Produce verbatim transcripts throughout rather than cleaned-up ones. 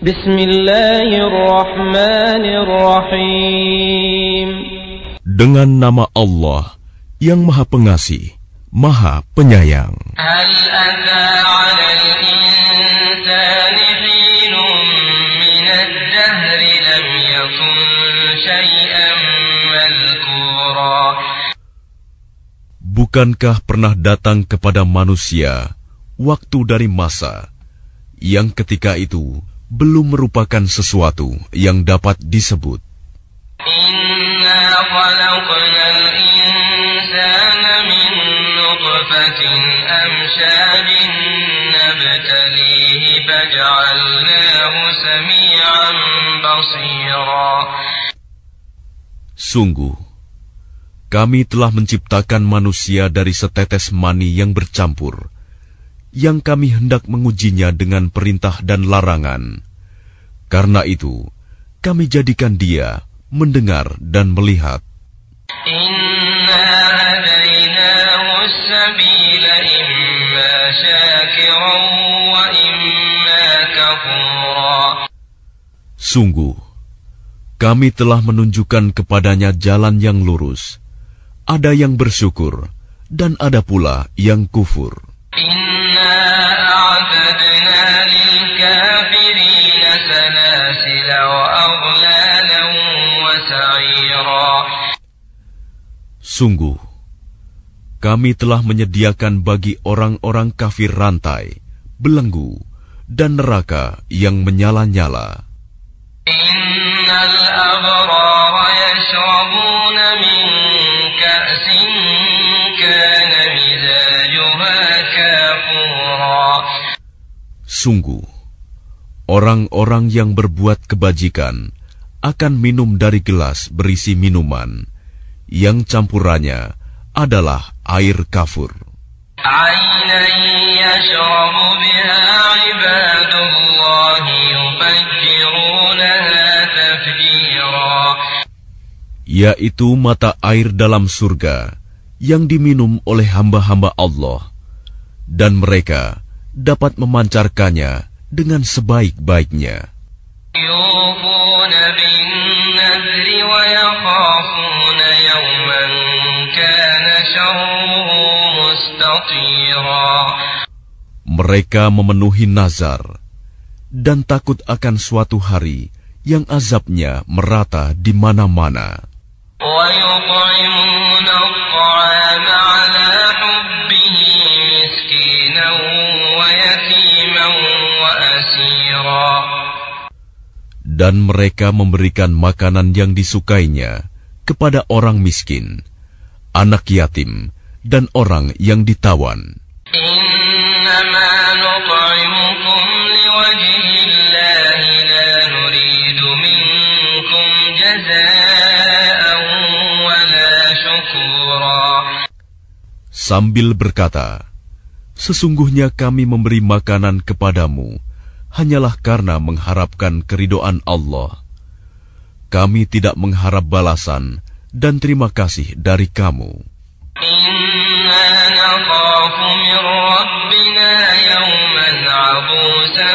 Bismillahirrahmanirrahim. Dengan nama Allah yang Maha Pengasih, Maha Penyayang. Hal ata 'alal insani hinun minad dahri lam yakun syai'an madhkura. Bukankah pernah datang kepada manusia waktu dari masa yang ketika itu belum merupakan sesuatu yang dapat disebut? Inna khalaqnal insana min nutfatin amshajin nabtalihi faj'alnahu sami'an basira. Sungguh, kami telah menciptakan manusia dari setetes mani yang bercampur, yang kami hendak mengujinya dengan perintah dan larangan. Karena itu, kami jadikan dia mendengar dan melihat. Inna hadainahu as-sabila imma syakiran wa imma kafura. Sungguh, kami telah menunjukkan kepadanya jalan yang lurus. Ada yang bersyukur, dan ada pula yang kufur. Inna a'tadna lil kafirina salasila wa aghlalan wa sa'ira. Sungguh, kami telah menyediakan bagi orang-orang kafir rantai, belenggu, dan neraka yang menyala-nyala. Innal abrara yashrabuna min ka'sin kana mizajuha kafura. Sungguh, orang-orang yang berbuat kebajikan akan minum dari gelas berisi minuman yang campurannya adalah air kafur. Aynan yashrabu biha ibadullahi yufajjirunaha tafjira. Yaitu mata air dalam surga yang diminum oleh hamba-hamba Allah, dan mereka dapat memancarkannya dengan sebaik-baiknya. Yufuna bin nadri wa yakhafuna yawman kana syarruhu mustatira. Mereka memenuhi nazar dan takut akan suatu hari yang azabnya merata di mana-mana. Wa yut'imuna at-ta'ama 'ala hubbihi miskinan wa yatiman wa asira. Dan mereka memberikan makanan yang disukainya kepada orang miskin, anak yatim, dan orang yang ditawan. Innama nut'imukum liwajhillahi la nuridu minkum jazaa'an wala syukura. Sambil berkata, sesungguhnya kami memberi makanan kepadamu hanyalah karena mengharapkan keridhaan Allah. Kami tidak mengharap balasan dan terima kasih dari kamu. Inna nakhafu min rabbina yawman 'abusan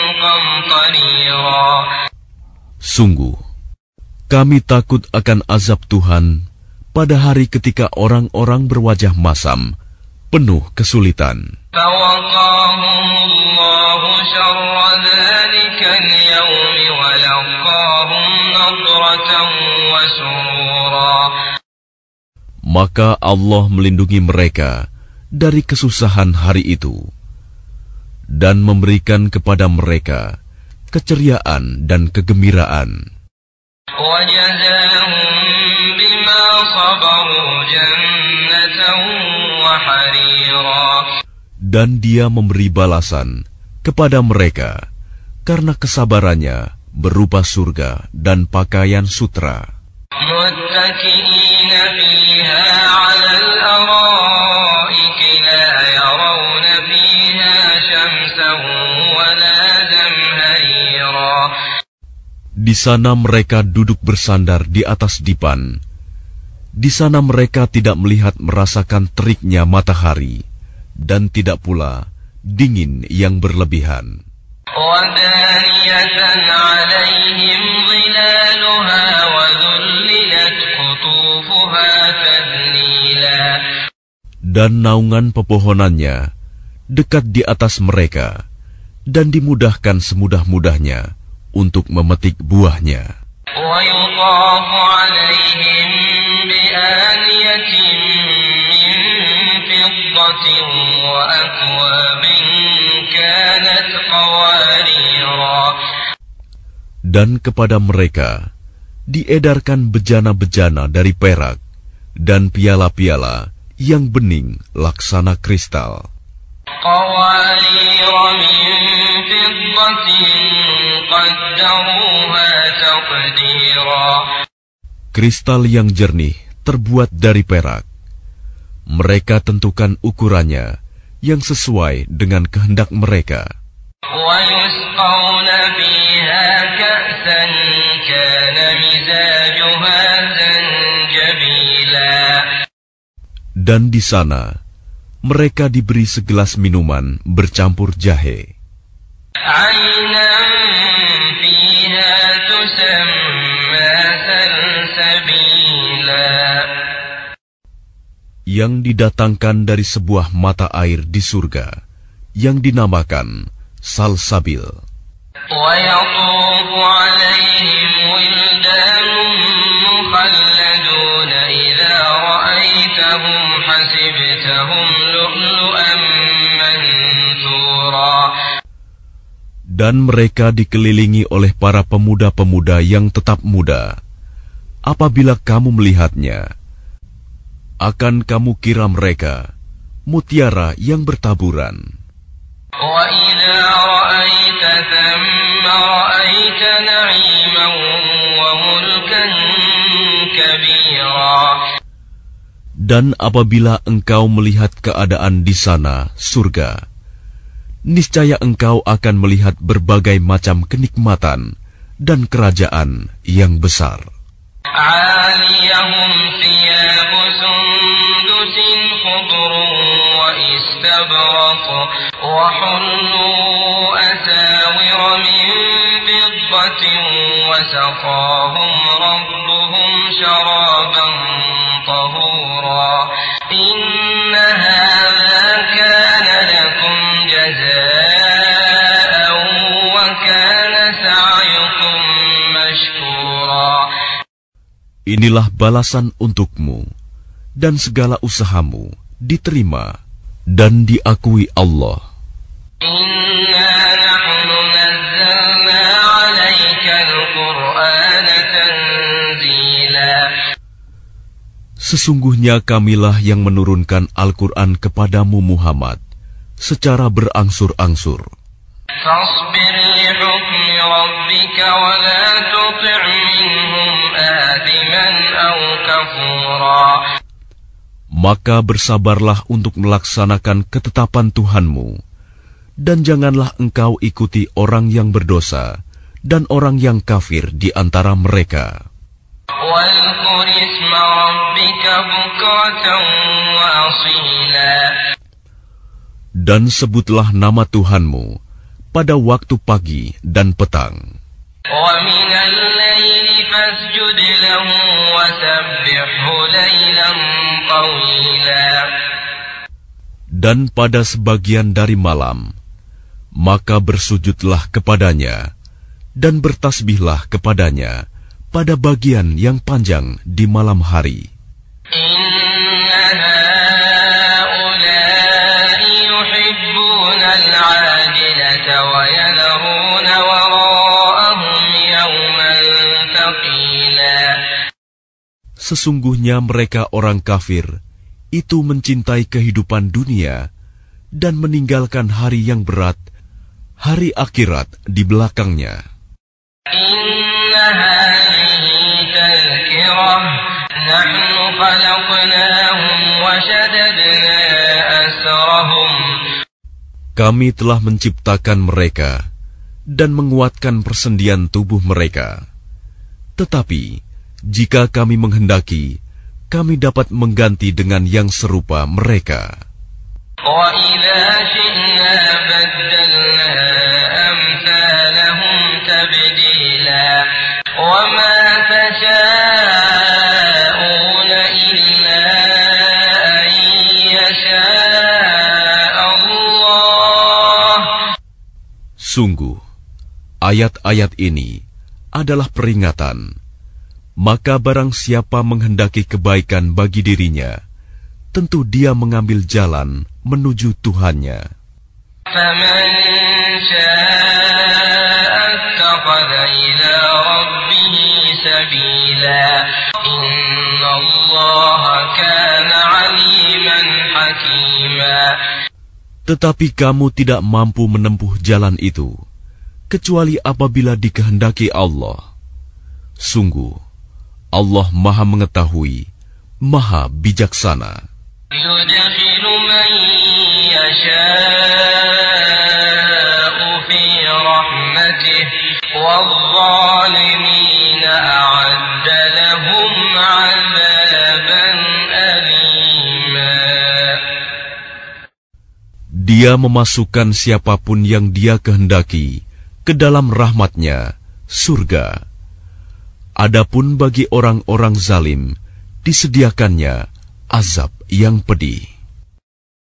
qamtarira. Sungguh, kami takut akan azab Tuhan pada hari ketika orang-orang berwajah masam, penuh kesulitan. Fawaqahumullahu syarra dhalikal yawmi wa laqahum nadratan wa surura. Maka Allah melindungi mereka dari kesusahan hari itu dan memberikan kepada mereka keceriaan dan kegembiraan. Wajazahum bima sabaru jannatan wa harira. Dan Dia memberi balasan kepada mereka karena kesabarannya berupa surga dan pakaian sutra. Muttaki'ina fiha 'alal ara'iki la yarawna fiha shamsan wa la zamharira. Di sana mereka duduk bersandar di atas dipan. Di sana mereka tidak melihat merasakan teriknya matahari, dan tidak pula dingin yang berlebihan. وَدَانِيَةً Dan naungan pepohonannya dekat di atas mereka, dan dimudahkan semudah-mudahnya untuk memetik buahnya. Dan kepada mereka diedarkan bejana-bejana dari perak dan piala-piala yang bening laksana kristal. Kristal yang jernih terbuat dari perak. Mereka tentukan ukurannya yang sesuai dengan kehendak mereka. Dan di sana mereka diberi segelas minuman bercampur jahe. Yang didatangkan dari sebuah mata air di surga yang dinamakan salsabil. Dan mereka dikelilingi oleh para pemuda-pemuda yang tetap muda. Apabila kamu melihatnya, akan kamu kira mereka mutiara yang bertaburan. Dan apabila engkau melihat keadaan di sana, surga, niscaya engkau akan melihat berbagai macam kenikmatan dan kerajaan yang besar. Inilah balasan untukmu, dan segala usahamu diterima dan diakui Allah. Sesungguhnya kamilah yang menurunkan Al-Quran kepadamu Muhammad secara berangsur-angsur. فاصبر لحكم ربك ولا تطع منهم آثما أو كفورا. Maka bersabarlah untuk melaksanakan ketetapan Tuhanmu, dan janganlah engkau ikuti orang yang berdosa dan orang yang kafir di antara mereka. Dan sebutlah nama Tuhanmu pada waktu pagi dan petang. Dan pada sebagian dari malam, maka bersujudlah kepadanya, dan bertasbihlah kepadanya pada bagian yang panjang di malam hari. Sesungguhnya mereka orang kafir itu mencintai kehidupan dunia dan meninggalkan hari yang berat, hari akhirat di belakangnya. Kami telah menciptakan mereka dan menguatkan persendian tubuh mereka. Tetapi jika kami menghendaki, kami dapat mengganti dengan yang serupa mereka. Sungguh, ayat-ayat ini adalah peringatan. Maka barang siapa menghendaki kebaikan bagi dirinya, tentu dia mengambil jalan menuju Tuhannya. فَمَنْ شَاءَ اتَّخَذَ إِلَى رَبِّهِ سَبِيلًا إِنَّ اللَّهَ كَانَ عَلِيمًا حَكِيمًا. Tetapi kamu tidak mampu menempuh jalan itu, kecuali apabila dikehendaki Allah. Sungguh, Allah Maha Mengetahui, Maha Bijaksana. يُدْخِلُ مَن يَشَاءُ فِي رَحْمَتِهِ وَالظَّالِمِينَ أَعَدَّ لَهُمْ عَذَابًا أَلِيمًا. Dia memasukkan siapapun yang Dia kehendaki ke dalam rahmat-Nya, surga. Adapun bagi orang-orang zalim, disediakannya azab yang pedih.